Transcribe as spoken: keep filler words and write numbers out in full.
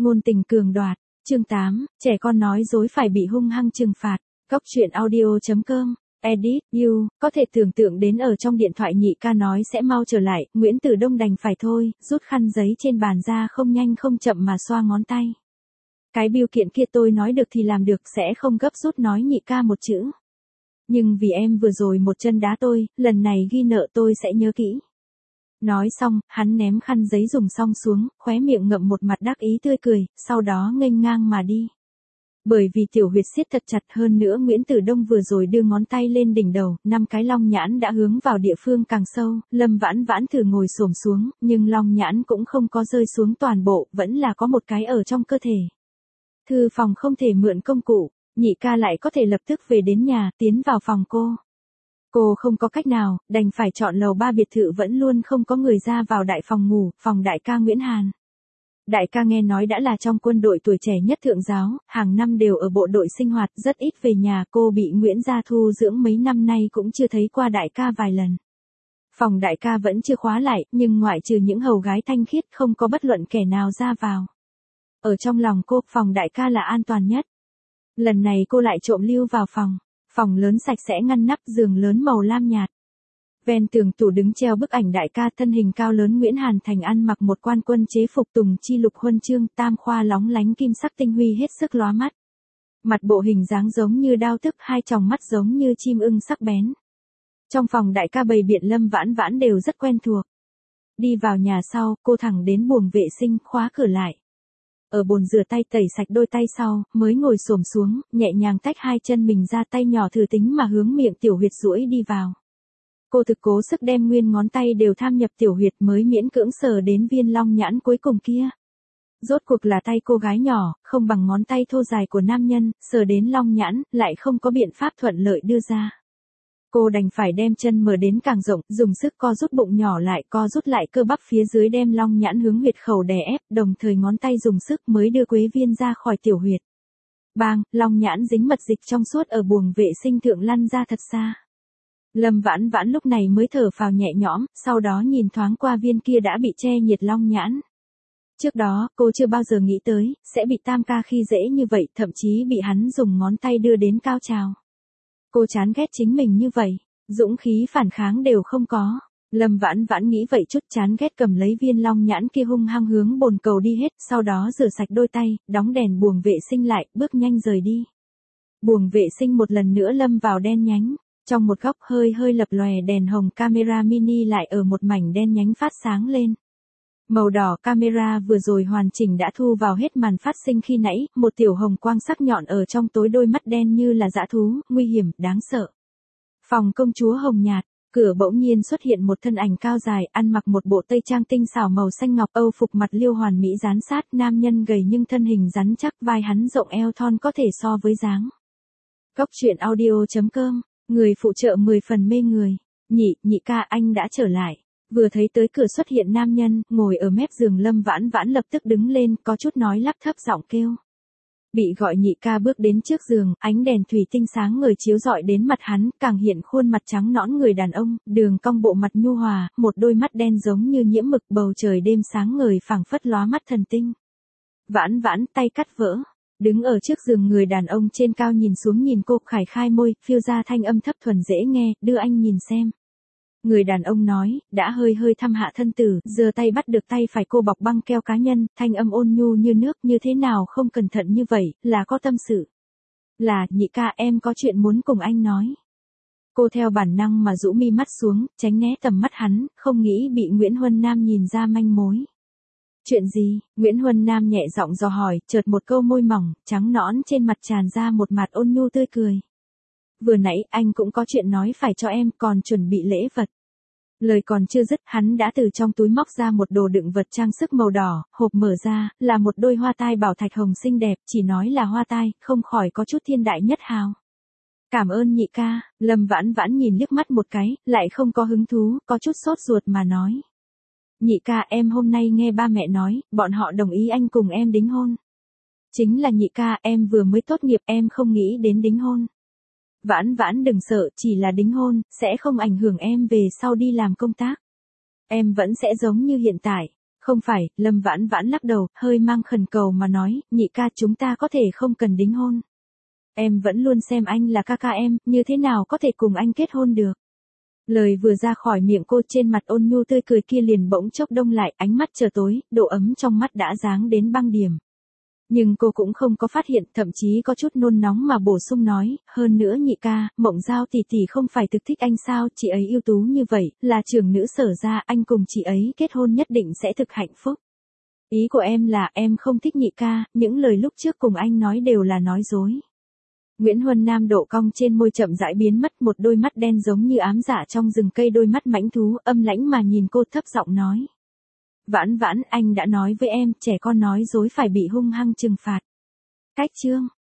ngôn tình cường đoạt, chương tám, trẻ con nói dối phải bị hung hăng trừng phạt. Góc truyện audio chấm com, edit, you, có thể tưởng tượng đến ở trong điện thoại nhị ca nói sẽ mau trở lại, Nguyễn Tử Đông đành phải thôi, rút khăn giấy trên bàn ra không nhanh không chậm mà xoa ngón tay. Cái bưu kiện kia tôi nói được thì làm được, sẽ không gấp rút nói nhị ca một chữ. Nhưng vì em vừa rồi một chân đá tôi, lần này ghi nợ tôi sẽ nhớ kỹ. Nói xong, hắn ném khăn giấy dùng xong xuống, khóe miệng ngậm một mặt đắc ý tươi cười, sau đó nghênh ngang mà đi. Bởi vì tiểu huyệt siết thật chặt, hơn nữa Nguyễn Tử Đông vừa rồi đưa ngón tay lên đỉnh đầu, năm cái long nhãn đã hướng vào địa phương càng sâu, Lâm Vãn Vãn thử ngồi xổm xuống, nhưng long nhãn cũng không có rơi xuống toàn bộ, vẫn là có một cái ở trong cơ thể. Thư phòng không thể mượn công cụ, nhị ca lại có thể lập tức về đến nhà, tiến vào phòng cô. Cô không có cách nào, đành phải chọn lầu ba biệt thự vẫn luôn không có người ra vào đại phòng ngủ, phòng đại ca Nguyễn Hàn. Đại ca nghe nói đã là trong quân đội tuổi trẻ nhất thượng giáo, hàng năm đều ở bộ đội sinh hoạt, rất ít về nhà, cô bị Nguyễn gia thu dưỡng mấy năm nay cũng chưa thấy qua đại ca vài lần. Phòng đại ca vẫn chưa khóa lại, nhưng ngoại trừ những hầu gái thanh khiết không có bất luận kẻ nào ra vào. Ở trong lòng cô, phòng đại ca là an toàn nhất. Lần này cô lại trộm lưu vào phòng. Phòng lớn sạch sẽ ngăn nắp, giường lớn màu lam nhạt. Ven tường tủ đứng treo bức ảnh đại ca thân hình cao lớn Nguyễn Hàn Thành ăn mặc một quan quân chế phục tùng chi lục huân chương, tam khoa lóng lánh kim sắc tinh huy hết sức lóa mắt. Mặt bộ hình dáng giống như đao tức, hai tròng mắt giống như chim ưng sắc bén. Trong phòng đại ca bày biện Lâm Vãn Vãn đều rất quen thuộc. Đi vào nhà sau, cô thẳng đến buồng vệ sinh, khóa cửa lại. Ở bồn rửa tay tẩy sạch đôi tay sau, mới ngồi xổm xuống, nhẹ nhàng tách hai chân mình ra, tay nhỏ thử tính mà hướng miệng tiểu huyệt duỗi đi vào. Cô thực cố sức đem nguyên ngón tay đều tham nhập tiểu huyệt mới miễn cưỡng sờ đến viên long nhãn cuối cùng kia. Rốt cuộc là tay cô gái nhỏ, không bằng ngón tay thô dài của nam nhân, sờ đến long nhãn, lại không có biện pháp thuận lợi đưa ra. Cô đành phải đem chân mở đến càng rộng, dùng sức co rút bụng nhỏ lại, co rút lại cơ bắp phía dưới, đem long nhãn hướng huyệt khẩu đè ép, đồng thời ngón tay dùng sức mới đưa quế viên ra khỏi tiểu huyệt. Bang, long nhãn dính mật dịch trong suốt ở buồng vệ sinh thượng lăn ra thật xa. Lâm Vãn Vãn lúc này mới thở phào nhẹ nhõm, sau đó nhìn thoáng qua viên kia đã bị che nhiệt long nhãn. Trước đó, cô chưa bao giờ nghĩ tới, sẽ bị tam ca khi dễ như vậy, thậm chí bị hắn dùng ngón tay đưa đến cao trào. Cô chán ghét chính mình như vậy, dũng khí phản kháng đều không có. Lâm Vãn Vãn nghĩ vậy chút chán ghét cầm lấy viên long nhãn kia hung hăng hướng bồn cầu đi hết, sau đó rửa sạch đôi tay, đóng đèn buồng vệ sinh lại, bước nhanh rời đi. Buồng vệ sinh một lần nữa lâm vào đen nhánh, trong một góc hơi hơi lập lòe đèn hồng camera mini lại ở một mảnh đen nhánh phát sáng lên. Màu đỏ camera vừa rồi hoàn chỉnh đã thu vào hết màn phát sinh khi nãy, một tiểu hồng quang sắc nhọn ở trong tối đôi mắt đen như là dã thú, nguy hiểm, đáng sợ. Phòng công chúa hồng nhạt, cửa bỗng nhiên xuất hiện một thân ảnh cao dài, ăn mặc một bộ tây trang tinh xảo màu xanh ngọc, âu phục mặt liêu hoàn mỹ dán sát, nam nhân gầy nhưng thân hình rắn chắc, vai hắn rộng eo thon có thể so với dáng. Góc truyện audio chấm com, người phụ trợ mười phần mê người. Nhị, nhị ca anh đã trở lại. Vừa thấy tới cửa xuất hiện nam nhân, ngồi ở mép giường Lâm Vãn Vãn lập tức đứng lên, có chút nói lắp thấp giọng kêu. Bị gọi nhị ca bước đến trước giường, ánh đèn thủy tinh sáng ngời chiếu rọi đến mặt hắn, càng hiện khuôn mặt trắng nõn người đàn ông, đường cong bộ mặt nhu hòa, một đôi mắt đen giống như nhiễm mực, bầu trời đêm sáng ngời phảng phất lóa mắt thần tinh. Vãn Vãn, tay cắt vỡ. Đứng ở trước giường người đàn ông trên cao nhìn xuống nhìn cô, khải khai môi, phiêu ra thanh âm thấp thuần dễ nghe, đưa anh nhìn xem. Người đàn ông nói, đã hơi hơi thăm hạ thân tử, giơ tay bắt được tay phải cô bọc băng keo cá nhân, thanh âm ôn nhu như nước, như thế nào không cẩn thận như vậy, là có tâm sự. Là, nhị ca em có chuyện muốn cùng anh nói. Cô theo bản năng mà rũ mi mắt xuống, tránh né tầm mắt hắn, không nghĩ bị Nguyễn Huân Nam nhìn ra manh mối. Chuyện gì? Nguyễn Huân Nam nhẹ giọng dò hỏi, chợt một câu môi mỏng, trắng nõn trên mặt tràn ra một mặt ôn nhu tươi cười. Vừa nãy anh cũng có chuyện nói phải cho em, còn chuẩn bị lễ vật. Lời còn chưa dứt, hắn đã từ trong túi móc ra một đồ đựng vật trang sức màu đỏ, hộp mở ra, là một đôi hoa tai bảo thạch hồng xinh đẹp, chỉ nói là hoa tai, không khỏi có chút thiên đại nhất hào. Cảm ơn nhị ca, Lâm Vãn Vãn nhìn liếc mắt một cái, lại không có hứng thú, có chút sốt ruột mà nói. Nhị ca em hôm nay nghe ba mẹ nói, bọn họ đồng ý anh cùng em đính hôn. Chính là nhị ca, em vừa mới tốt nghiệp, em không nghĩ đến đính hôn. Vãn Vãn đừng sợ, chỉ là đính hôn, sẽ không ảnh hưởng em về sau đi làm công tác. Em vẫn sẽ giống như hiện tại. Không phải, Lâm Vãn Vãn lắc đầu, hơi mang khẩn cầu mà nói, nhị ca chúng ta có thể không cần đính hôn. Em vẫn luôn xem anh là ca ca em, như thế nào có thể cùng anh kết hôn được. Lời vừa ra khỏi miệng cô, trên mặt ôn nhu tươi cười kia liền bỗng chốc đông lại, ánh mắt trở tối, độ ấm trong mắt đã giáng đến băng điểm. Nhưng cô cũng không có phát hiện, thậm chí có chút nôn nóng mà bổ sung nói, hơn nữa nhị ca, Mộng Giao tỷ tỷ không phải thực thích anh sao, chị ấy ưu tú như vậy, là trưởng nữ Sở ra, anh cùng chị ấy kết hôn nhất định sẽ thực hạnh phúc. Ý của em là em không thích nhị ca, những lời lúc trước cùng anh nói đều là nói dối. Nguyễn Huân Nam độ cong trên môi chậm rãi biến mất, một đôi mắt đen giống như ám dạ trong rừng cây, đôi mắt mãnh thú, âm lãnh mà nhìn cô, thấp giọng nói. Vãn Vãn, anh đã nói với em, trẻ con nói dối phải bị hung hăng trừng phạt. Cách chương